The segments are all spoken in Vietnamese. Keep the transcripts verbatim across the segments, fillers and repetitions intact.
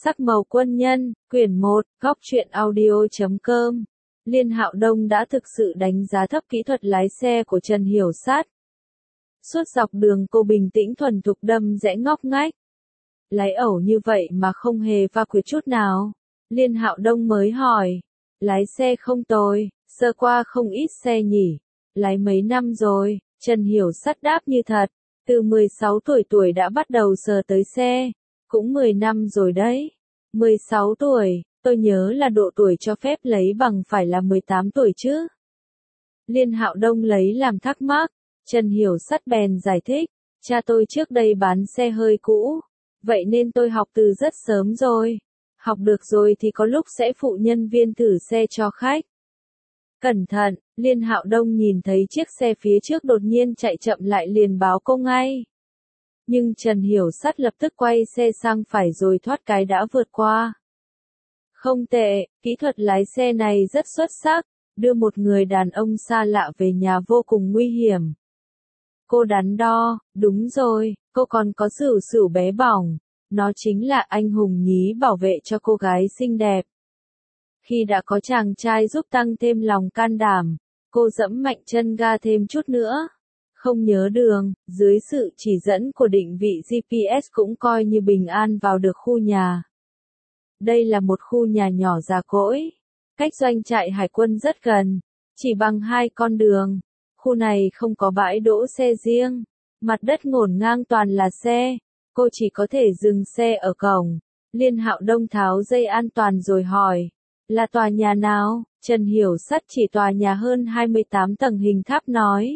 Sắc màu quân nhân, quyển một, góc truyện audio chấm com. Liên Hạo Đông đã thực sự đánh giá thấp kỹ thuật lái xe của Trần Hiểu Sát. Suốt dọc đường cô bình tĩnh thuần thục đâm rẽ ngóc ngách. Lái ẩu như vậy mà không hề va quệt chút nào. Liên Hạo Đông mới hỏi. Lái xe không tồi, sơ qua không ít xe nhỉ. Lái mấy năm rồi, Trần Hiểu Sát đáp như thật. Từ mười sáu tuổi tuổi đã bắt đầu sờ tới xe. Cũng mười năm rồi đấy. mười sáu tuổi, tôi nhớ là độ tuổi cho phép lấy bằng phải là mười tám tuổi chứ. Liên Hạo Đông lấy làm thắc mắc. Trần Hiểu Sát bèn giải thích. Cha tôi trước đây bán xe hơi cũ. Vậy nên tôi học từ rất sớm rồi. Học được rồi thì có lúc sẽ phụ nhân viên thử xe cho khách. Cẩn thận, Liên Hạo Đông nhìn thấy chiếc xe phía trước đột nhiên chạy chậm lại liền báo cô ngay. Nhưng Trần Hiểu Sát lập tức quay xe sang phải rồi thoát cái đã vượt qua. Không tệ, kỹ thuật lái xe này rất xuất sắc, đưa một người đàn ông xa lạ về nhà vô cùng nguy hiểm. Cô đắn đo, đúng rồi, cô còn có sửu sửu bé bỏng, nó chính là anh hùng nhí bảo vệ cho cô gái xinh đẹp. Khi đã có chàng trai giúp tăng thêm lòng can đảm, cô dẫm mạnh chân ga thêm chút nữa. Không nhớ đường, dưới sự chỉ dẫn của định vị giê pê ét cũng coi như bình an vào được khu nhà. Đây là một khu nhà nhỏ già cỗi, cách doanh trại hải quân rất gần, chỉ bằng hai con đường. Khu này không có bãi đỗ xe riêng, mặt đất ngổn ngang toàn là xe, cô chỉ có thể dừng xe ở cổng. Liên Hạo Đông tháo dây an toàn rồi hỏi, là tòa nhà nào? Trần Hiểu Sát chỉ tòa nhà hơn hai mươi tám tầng hình tháp nói.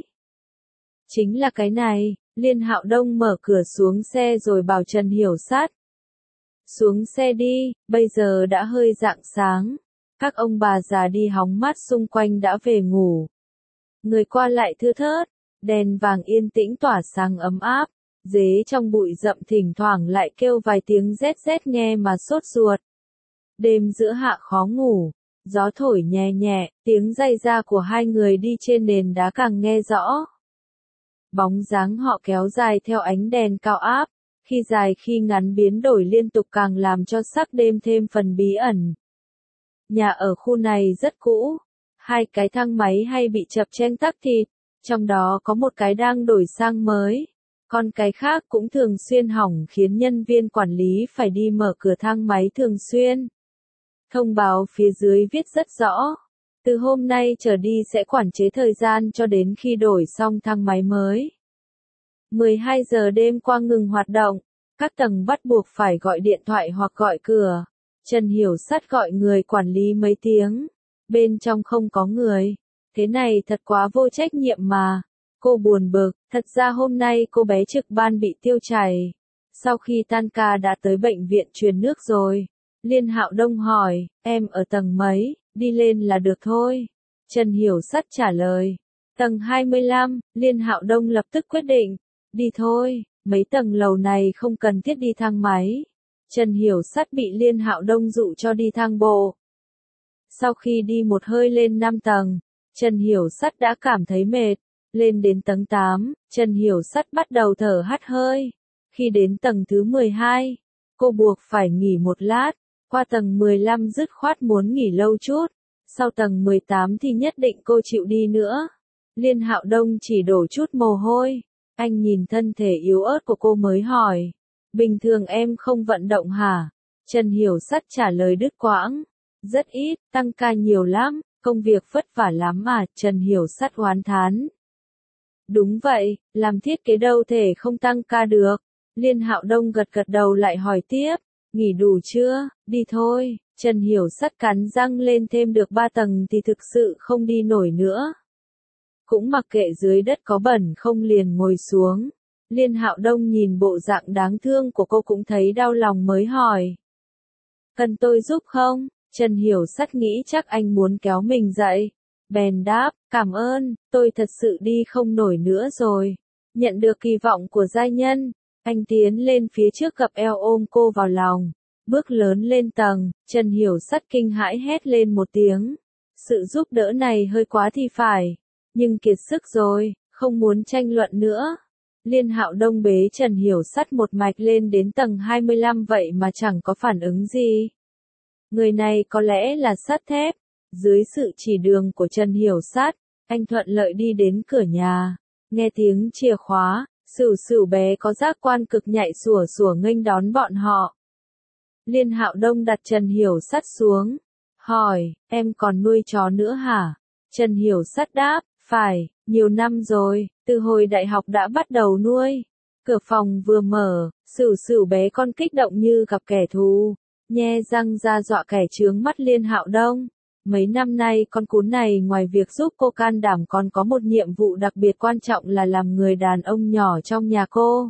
Chính là cái này. Liên Hạo Đông mở cửa xuống xe rồi bảo Trần Hiểu Sát. Xuống xe đi, bây giờ đã hơi rạng sáng. Các ông bà già đi hóng mát xung quanh đã về ngủ. Người qua lại thưa thớt, đèn vàng yên tĩnh tỏa sáng ấm áp. Dế trong bụi rậm thỉnh thoảng lại kêu vài tiếng rét rét nghe mà sốt ruột. Đêm giữa hạ khó ngủ, gió thổi nhẹ nhẹ, tiếng giày da của hai người đi trên nền đá càng nghe rõ. Bóng dáng họ kéo dài theo ánh đèn cao áp, khi dài khi ngắn biến đổi liên tục càng làm cho sắc đêm thêm phần bí ẩn. Nhà ở khu này rất cũ, hai cái thang máy hay bị chập chênh tắc thịt, trong đó có một cái đang đổi sang mới, còn cái khác cũng thường xuyên hỏng khiến nhân viên quản lý phải đi mở cửa thang máy thường xuyên. Thông báo phía dưới viết rất rõ. Từ hôm nay trở đi sẽ quản chế thời gian cho đến khi đổi xong thang máy mới. mười hai giờ đêm qua ngừng hoạt động, các tầng bắt buộc phải gọi điện thoại hoặc gọi cửa. Trần Hiểu Sát gọi người quản lý mấy tiếng. Bên trong không có người. Thế này thật quá vô trách nhiệm mà. Cô buồn bực, thật ra hôm nay cô bé trực ban bị tiêu chảy. Sau khi tan ca đã tới bệnh viện truyền nước rồi. Liên Hạo Đông hỏi, em ở tầng mấy? Đi lên là được thôi. Trần Hiểu Sát trả lời. Tầng hai mươi lăm, Liên Hạo Đông lập tức quyết định. Đi thôi, mấy tầng lầu này không cần thiết đi thang máy. Trần Hiểu Sát bị Liên Hạo Đông dụ cho đi thang bộ. Sau khi đi một hơi lên năm tầng, Trần Hiểu Sát đã cảm thấy mệt. Lên đến tầng tám, Trần Hiểu Sát bắt đầu thở hắt hơi. Khi đến tầng thứ mười hai, cô buộc phải nghỉ một lát. Qua tầng mười lăm dứt khoát muốn nghỉ lâu chút. Sau tầng mười tám thì nhất định cô chịu đi nữa. Liên Hạo Đông chỉ đổ chút mồ hôi. Anh nhìn thân thể yếu ớt của cô mới hỏi. Bình thường em không vận động hả? Trần Hiểu Sát trả lời đứt quãng. Rất ít, tăng ca nhiều lắm, công việc vất vả lắm mà, Trần Hiểu Sát oán thán. Đúng vậy, làm thiết kế đâu thể không tăng ca được. Liên Hạo Đông gật gật đầu lại hỏi tiếp. Nghỉ đủ chưa? Đi thôi. Trần Hiểu Sát cắn răng lên thêm được ba tầng thì thực sự không đi nổi nữa. Cũng mặc kệ dưới đất có bẩn không liền ngồi xuống. Liên Hạo Đông nhìn bộ dạng đáng thương của cô cũng thấy đau lòng mới hỏi. Cần tôi giúp không? Trần Hiểu Sát nghĩ chắc anh muốn kéo mình dậy. Bèn đáp, cảm ơn, tôi thật sự đi không nổi nữa rồi. Nhận được kỳ vọng của giai nhân. Anh tiến lên phía trước gập eo ôm cô vào lòng. Bước lớn lên tầng, Trần Hiểu Sát kinh hãi hét lên một tiếng. Sự giúp đỡ này hơi quá thì phải. Nhưng kiệt sức rồi, không muốn tranh luận nữa. Liên Hạo Đông bế Trần Hiểu Sắt một mạch lên đến tầng hai mươi lăm vậy mà chẳng có phản ứng gì. Người này có lẽ là sắt thép. Dưới sự chỉ đường của Trần Hiểu Sắt, anh thuận lợi đi đến cửa nhà. Nghe tiếng chìa khóa, Sửu Sửu bé có giác quan cực nhạy sủa sủa nghênh đón bọn họ. Liên Hạo Đông đặt Trần Hiểu Sắt xuống. Hỏi, em còn nuôi chó nữa hả? Trần Hiểu Sắt đáp, phải, nhiều năm rồi, từ hồi đại học đã bắt đầu nuôi. Cửa phòng vừa mở, Sửu Sửu bé con kích động như gặp kẻ thù, nhe răng ra dọa kẻ chướng mắt Liên Hạo Đông. Mấy năm nay con cún này ngoài việc giúp cô can đảm còn có một nhiệm vụ đặc biệt quan trọng là làm người đàn ông nhỏ trong nhà cô.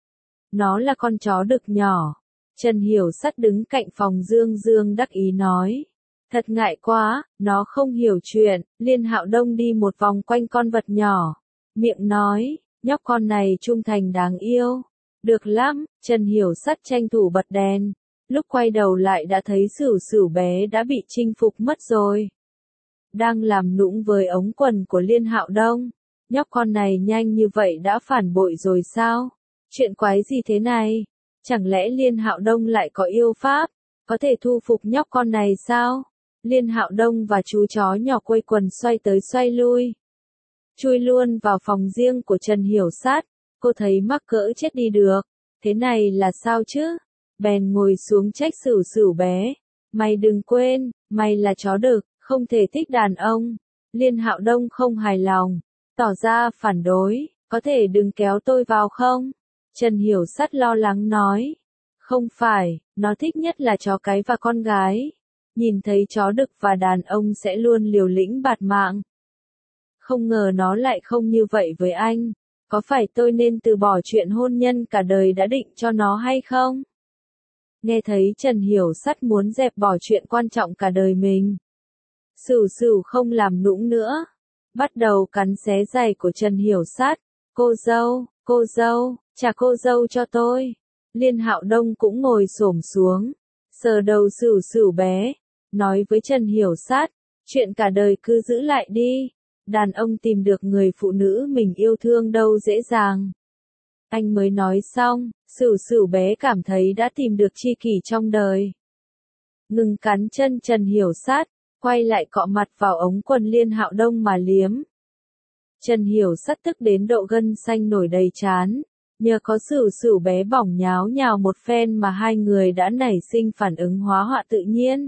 Nó là con chó đực nhỏ. Trần Hiểu Sắt đứng cạnh phòng Dương Dương đắc ý nói. Thật ngại quá, nó không hiểu chuyện. Liên Hạo Đông đi một vòng quanh con vật nhỏ. Miệng nói, nhóc con này trung thành đáng yêu. Được lắm, Trần Hiểu Sắt tranh thủ bật đèn. Lúc quay đầu lại đã thấy Sửu Sửu bé đã bị chinh phục mất rồi. Đang làm nũng với ống quần của Liên Hạo Đông. Nhóc con này nhanh như vậy đã phản bội rồi sao? Chuyện quái gì thế này? Chẳng lẽ Liên Hạo Đông lại có yêu pháp? Có thể thu phục nhóc con này sao? Liên Hạo Đông và chú chó nhỏ quây quần xoay tới xoay lui. Chui luôn vào phòng riêng của Trần Hiểu Sắt. Cô thấy mắc cỡ chết đi được. Thế này là sao chứ? Bèn ngồi xuống trách Sửu Sửu bé. Mày đừng quên, mày là chó đực, không thể thích đàn ông. Liên Hạo Đông không hài lòng, tỏ ra phản đối, có thể đừng kéo tôi vào không? Trần Hiểu Sắt lo lắng nói. Không phải, nó thích nhất là chó cái và con gái. Nhìn thấy chó đực và đàn ông sẽ luôn liều lĩnh bạt mạng. Không ngờ nó lại không như vậy với anh. Có phải tôi nên từ bỏ chuyện hôn nhân cả đời đã định cho nó hay không? Nghe thấy Trần Hiểu Sắt muốn dẹp bỏ chuyện quan trọng cả đời mình. Sửu Sửu không làm nũng nữa. Bắt đầu cắn xé giày của Trần Hiểu Sắt. Cô dâu, cô dâu, trả cô dâu cho tôi. Liên Hạo Đông cũng ngồi xổm xuống. Sờ đầu Sửu Sửu bé. Nói với Trần Hiểu Sắt. Chuyện cả đời cứ giữ lại đi. Đàn ông tìm được người phụ nữ mình yêu thương đâu dễ dàng. Anh mới nói xong, Sửu Sửu bé cảm thấy đã tìm được tri kỷ trong đời. Ngừng cắn chân Trần Hiểu Sắt, quay lại cọ mặt vào ống quần Liên Hạo Đông mà liếm. Trần Hiểu Sắt tức đến độ gân xanh nổi đầy trán, nhờ có Sửu Sửu bé bỏng nháo nhào một phen mà hai người đã nảy sinh phản ứng hóa họa tự nhiên.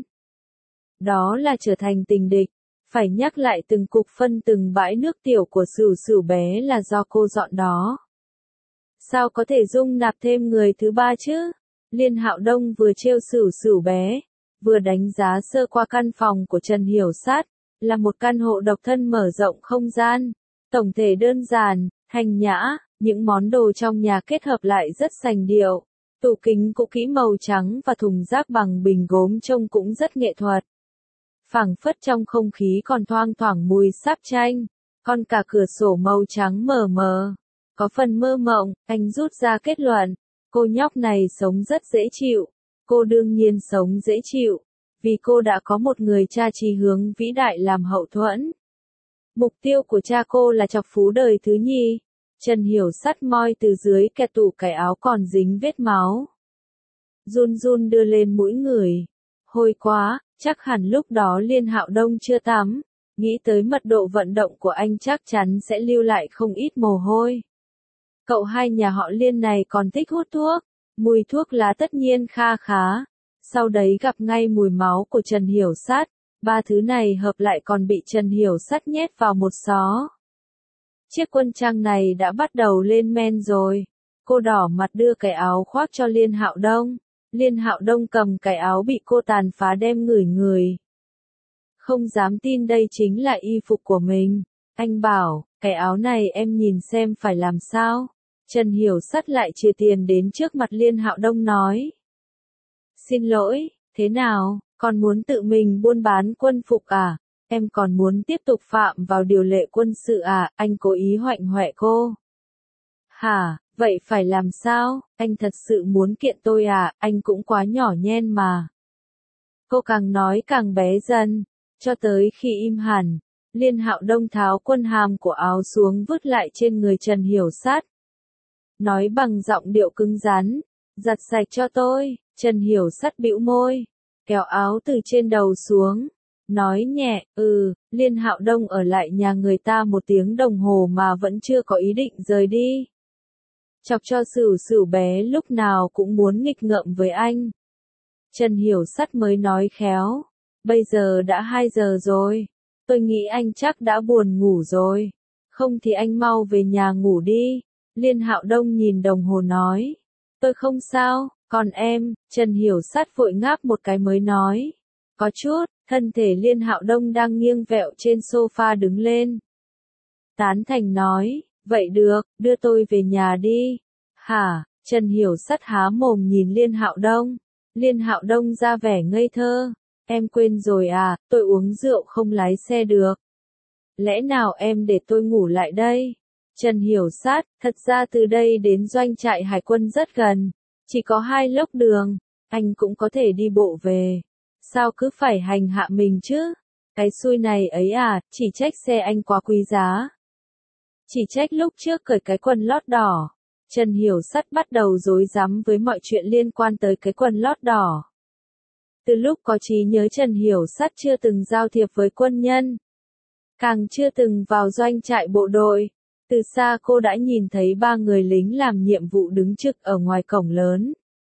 Đó là trở thành tình địch. Phải nhắc lại từng cục phân từng bãi nước tiểu của Sửu Sửu bé là do cô dọn đó. Sao có thể dung nạp thêm người thứ ba chứ? Liên Hạo Đông vừa trêu Sửu Sửu bé, vừa đánh giá sơ qua căn phòng của Trần Hiểu Sắt, là một căn hộ độc thân mở rộng không gian, tổng thể đơn giản, thanh nhã, những món đồ trong nhà kết hợp lại rất sành điệu, tủ kính cũ kỹ màu trắng và thùng rác bằng bình gốm trông cũng rất nghệ thuật. Phảng phất trong không khí còn thoang thoảng mùi sáp chanh, còn cả cửa sổ màu trắng mờ mờ. Có phần mơ mộng, anh rút ra kết luận, cô nhóc này sống rất dễ chịu. Cô đương nhiên sống dễ chịu, vì cô đã có một người cha chí hướng vĩ đại làm hậu thuẫn. Mục tiêu của cha cô là chọc phú đời thứ nhì. Trần Hiểu Sắt moi từ dưới kẹt tủ cái áo còn dính vết máu. Run run đưa lên mũi người. Hôi quá, chắc hẳn lúc đó Liên Hạo Đông chưa tắm. Nghĩ tới mật độ vận động của anh chắc chắn sẽ lưu lại không ít mồ hôi. Cậu hai nhà họ Liên này còn thích hút thuốc. Mùi thuốc lá tất nhiên kha khá. Sau đấy gặp ngay mùi máu của Trần Hiểu Sắt. Ba thứ này hợp lại còn bị Trần Hiểu Sắt nhét vào một xó. Chiếc quân trang này đã bắt đầu lên men rồi. Cô đỏ mặt đưa cái áo khoác cho Liên Hạo Đông. Liên Hạo Đông cầm cái áo bị cô tàn phá đem ngửi ngửi. Không dám tin đây chính là y phục của mình. Anh bảo, cái áo này em nhìn xem phải làm sao. Trần Hiểu Sắt lại chia tiền đến trước mặt Liên Hạo Đông nói. Xin lỗi, thế nào, còn muốn tự mình buôn bán quân phục à? Em còn muốn tiếp tục phạm vào điều lệ quân sự à? Anh cố ý hoạnh hoẹ cô. Hả, vậy phải làm sao? Anh thật sự muốn kiện tôi à? Anh cũng quá nhỏ nhen mà. Cô càng nói càng bé dần, cho tới khi im hẳn. Liên Hạo Đông tháo quân hàm của áo xuống vứt lại trên người Trần Hiểu Sắt. nói bằng giọng điệu cứng rắn, giặt sạch cho tôi. Trần Hiểu Sắt bĩu môi, kéo áo từ trên đầu xuống, nói nhẹ, ừ, Liên Hạo Đông ở lại nhà người ta một tiếng đồng hồ mà vẫn chưa có ý định rời đi. Chọc cho Sửu Sửu bé lúc nào cũng muốn nghịch ngợm với anh. Trần Hiểu Sắt mới nói khéo, bây giờ đã hai giờ rồi, tôi nghĩ anh chắc đã buồn ngủ rồi, không thì anh mau về nhà ngủ đi. Liên Hạo Đông nhìn đồng hồ nói, tôi không sao, còn em. Trần Hiểu Sắt vội ngáp một cái mới nói, có chút. Thân thể Liên Hạo Đông đang nghiêng vẹo trên sofa đứng lên. Tán thành nói, vậy được, đưa tôi về nhà đi. Hả? Trần Hiểu Sắt há mồm nhìn Liên Hạo Đông. Liên Hạo Đông ra vẻ ngây thơ, em quên rồi à, tôi uống rượu không lái xe được. Lẽ nào em để tôi ngủ lại đây? Trần Hiểu Sắt, thật ra từ đây đến doanh trại hải quân rất gần, chỉ có hai lốc đường, anh cũng có thể đi bộ về. Sao cứ phải hành hạ mình chứ? Cái xui này ấy à, chỉ trách xe anh quá quý giá. Chỉ trách lúc trước cởi cái quần lót đỏ. Trần Hiểu Sắt bắt đầu rối rắm với mọi chuyện liên quan tới cái quần lót đỏ. Từ lúc có trí nhớ Trần Hiểu Sắt chưa từng giao thiệp với quân nhân. Càng chưa từng vào doanh trại bộ đội. Từ xa cô đã nhìn thấy ba người lính làm nhiệm vụ đứng trực ở ngoài cổng lớn.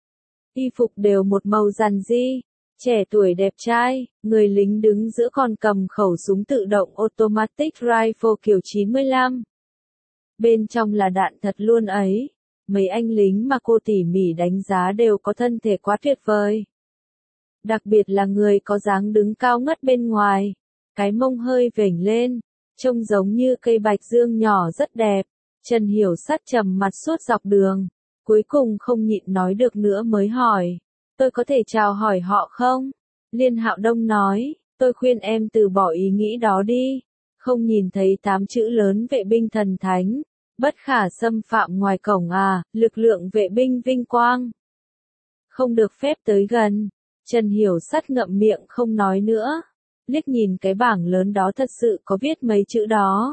Y phục đều một màu rằn ri. Trẻ tuổi đẹp trai, người lính đứng giữa còn cầm khẩu súng tự động automatic rifle kiểu chín mươi lăm. Bên trong là đạn thật luôn ấy. Mấy anh lính mà cô tỉ mỉ đánh giá đều có thân thể quá tuyệt vời. Đặc biệt là người có dáng đứng cao ngất bên ngoài. Cái mông hơi vểnh lên, trông giống như cây bạch dương nhỏ rất đẹp. Trần Hiểu Sắt trầm mặt suốt dọc đường. Cuối cùng không nhịn nói được nữa mới hỏi. Tôi có thể chào hỏi họ không? Liên Hạo Đông nói, tôi khuyên em từ bỏ ý nghĩ đó đi. Không nhìn thấy tám chữ lớn vệ binh thần thánh, bất khả xâm phạm ngoài cổng à, lực lượng vệ binh vinh quang. Không được phép tới gần. Trần Hiểu Sắt ngậm miệng không nói nữa. Liếc nhìn cái bảng lớn đó thật sự có viết mấy chữ đó.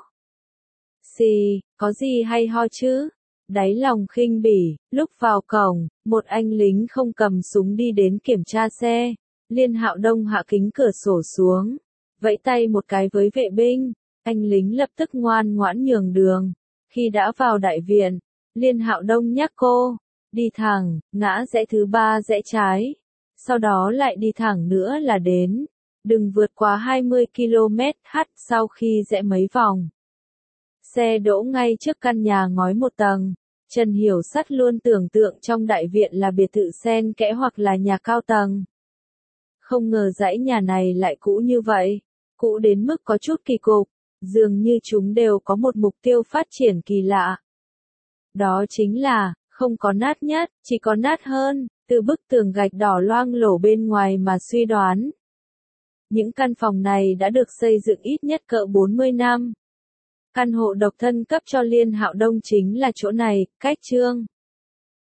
Xì, có gì hay ho chứ? Đáy lòng khinh bỉ, lúc vào cổng, một anh lính không cầm súng đi đến kiểm tra xe. Liên Hạo Đông hạ kính cửa sổ xuống, vẫy tay một cái với vệ binh, anh lính lập tức ngoan ngoãn nhường đường. Khi đã vào đại viện, Liên Hạo Đông nhắc cô, đi thẳng, ngã rẽ thứ ba rẽ trái, sau đó lại đi thẳng nữa là đến, đừng vượt quá hai mươi ki lô mét h. Sau khi rẽ mấy vòng, xe đỗ ngay trước căn nhà ngói một tầng. Trần Hiểu Sắt luôn tưởng tượng trong đại viện là biệt thự xen kẽ hoặc là nhà cao tầng. Không ngờ dãy nhà này lại cũ như vậy, cũ đến mức có chút kỳ cục, dường như chúng đều có một mục tiêu phát triển kỳ lạ. Đó chính là, không có nát nhất, chỉ có nát hơn, từ bức tường gạch đỏ loang lổ bên ngoài mà suy đoán. Những căn phòng này đã được xây dựng ít nhất cỡ bốn mươi năm. Căn hộ độc thân cấp cho Liên Hạo Đông chính là chỗ này, cách Trương